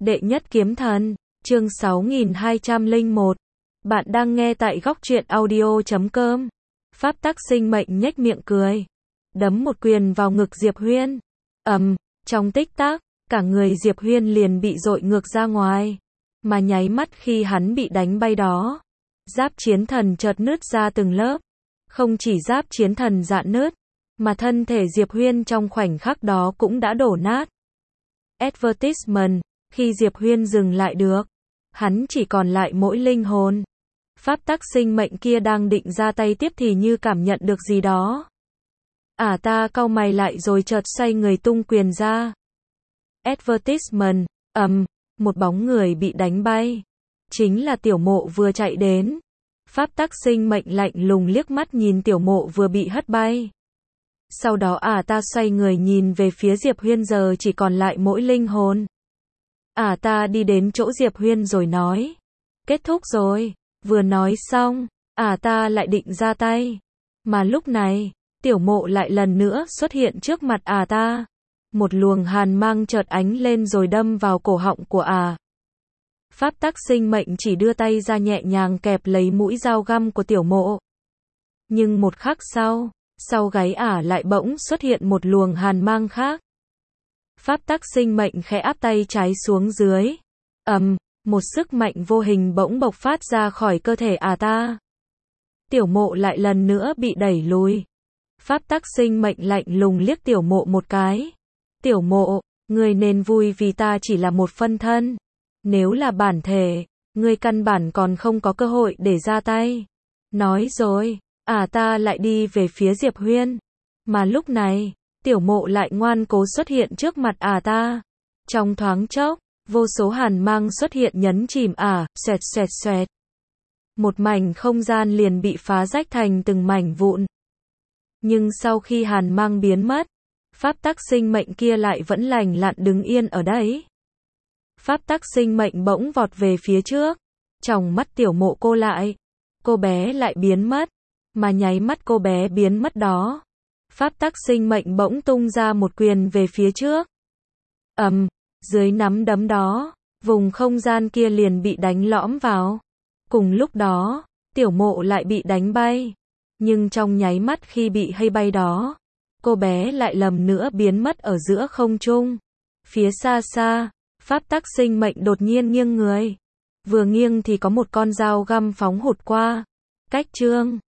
Đệ nhất kiếm thần, chương 6201. Bạn đang nghe tại góc truyện audio.com. Pháp tắc sinh mệnh nhếch miệng cười, đấm một quyền vào ngực Diệp Huyên. Trong tích tắc, cả người Diệp Huyên liền bị dội ngược ra ngoài. Mà nháy mắt khi hắn bị đánh bay đó, giáp chiến thần chợt nứt ra từng lớp. Không chỉ giáp chiến thần rạn nứt, mà thân thể Diệp Huyên trong khoảnh khắc đó cũng đã đổ nát. Advertisement, khi Diệp Huyên dừng lại được, hắn chỉ còn lại mỗi linh hồn. Pháp tắc sinh mệnh kia đang định ra tay tiếp thì như cảm nhận được gì đó. Ta cau mày lại rồi chợt xoay người tung quyền ra. Advertisement, một bóng người bị đánh bay. Chính là Tiểu Mộ vừa chạy đến. Pháp tắc sinh mệnh lạnh lùng liếc mắt nhìn Tiểu Mộ vừa bị hất bay. Sau đó ta xoay người nhìn về phía Diệp Huyên giờ chỉ còn lại mỗi linh hồn. Ta đi đến chỗ Diệp Huyên rồi nói. Kết thúc rồi. Vừa nói xong, ta lại định ra tay. Mà lúc này, Tiểu Mộ lại lần nữa xuất hiện trước mặt ta. Một luồng hàn mang chợt ánh lên rồi đâm vào cổ họng của Pháp tắc sinh mệnh chỉ đưa tay ra nhẹ nhàng kẹp lấy mũi dao găm của Tiểu Mộ. Nhưng một khắc sau gáy lại bỗng xuất hiện một luồng hàn mang khác. Pháp tắc sinh mệnh khẽ áp tay trái xuống dưới. Một sức mạnh vô hình bỗng bộc phát ra khỏi cơ thể ta. Tiểu Mộ lại lần nữa bị đẩy lùi. Pháp tắc sinh mệnh lạnh lùng liếc Tiểu Mộ một cái. Tiểu Mộ, ngươi nên vui vì ta chỉ là một phân thân. Nếu là bản thể, ngươi căn bản còn không có cơ hội để ra tay. Nói rồi, ta lại đi về phía Diệp Huyên. Mà lúc này, Tiểu Mộ lại ngoan cố xuất hiện trước mặt ta. Trong thoáng chốc, vô số hàn mang xuất hiện nhấn chìm xoẹt xoẹt xoẹt. Một mảnh không gian liền bị phá rách thành từng mảnh vụn. Nhưng sau khi hàn mang biến mất, pháp tắc sinh mệnh kia lại vẫn lành lặn đứng yên ở đấy. Pháp tắc sinh mệnh bỗng vọt về phía trước. Trong mắt Tiểu Mộ cô lại. Cô bé lại biến mất. Mà nháy mắt cô bé biến mất đó, pháp tắc sinh mệnh bỗng tung ra một quyền về phía trước. Dưới nắm đấm đó, vùng không gian kia liền bị đánh lõm vào. Cùng lúc đó, Tiểu Mộ lại bị đánh bay. Nhưng trong nháy mắt khi bị hay bay đó, cô bé lại lần nữa biến mất ở giữa không trung. Phía xa xa, pháp tắc sinh mệnh đột nhiên nghiêng người. Vừa nghiêng thì có một con dao găm phóng hụt qua. Cách chương